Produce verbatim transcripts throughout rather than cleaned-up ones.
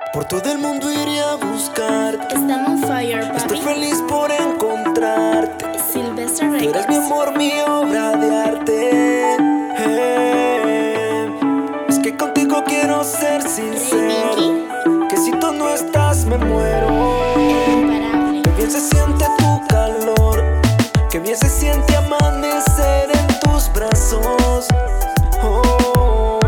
Por todo el mundo iré a buscarte. Están on fire, papi. Estoy feliz por encontrarte. Sylvester Tú eres Records. mi amor, mi obra de arte. Eh, Es que contigo quiero ser sincero, que si tú no estás me muero. Imparable. Que bien se siente tu calor, que bien se siente amanecer en tus brazos. Oh,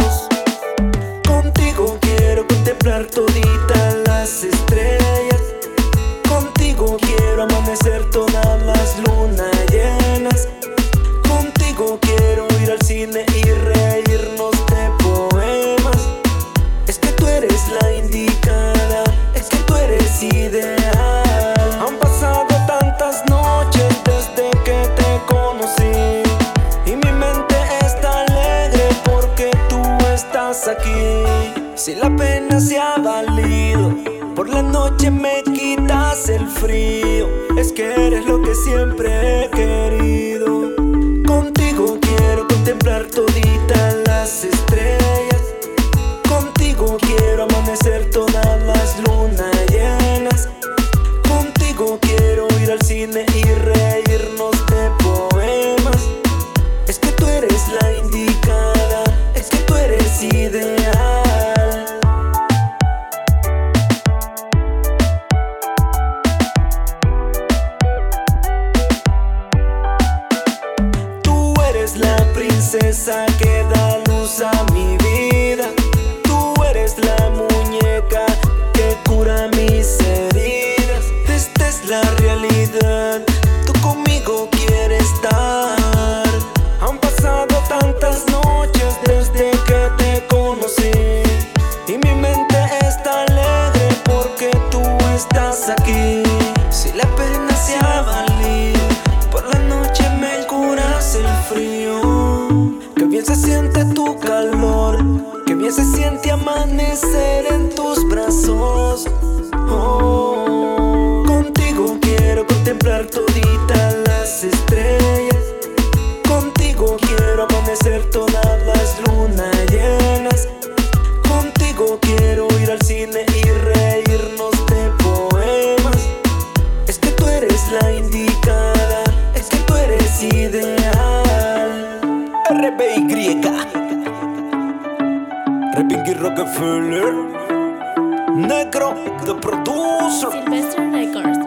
contigo quiero contemplar toditas las estrellas. Contigo quiero amanecer todas las lunas llenas. Contigo quiero ir al cine y reírnos de poemas. Es que tú eres la indicada, es que tú eres ideal. Han pasado tantas noches desde que te conocí y mi mente está alegre porque tú estás aquí. Si la pena se ha valido, por la noche me quitas el frío. Es que eres lo que siempre he querido. Contigo quiero contemplar toditas las estrellas. Contigo quiero amanecer todas las lunas llenas. Contigo quiero ir al cine y reírnos de poemas. Es que tú eres la indicada, es que tú eres ideal. La princesa que da luz a mi vida. Tú eres la muñeca que cura mis heridas. Esta es la realidad, tú conmigo quieres estar. Han pasado tantas noches desde que te conocí y mi mente está alegre porque tú estás aquí. Si la pena se ha valido, por la noche me curas el frío. Que bien se siente tu calor, que bien se siente amanecer en tus brazos. Oh, contigo quiero contemplar toditas las estrellas. Contigo quiero amanecer todas las lunas llenas. Contigo quiero ir al cine y reírnos de poemas. Es que tú eres la indicada, es que tú eres ideal. R B Y Rapinky Rockefeller Negro, the producer. Sylvester Records.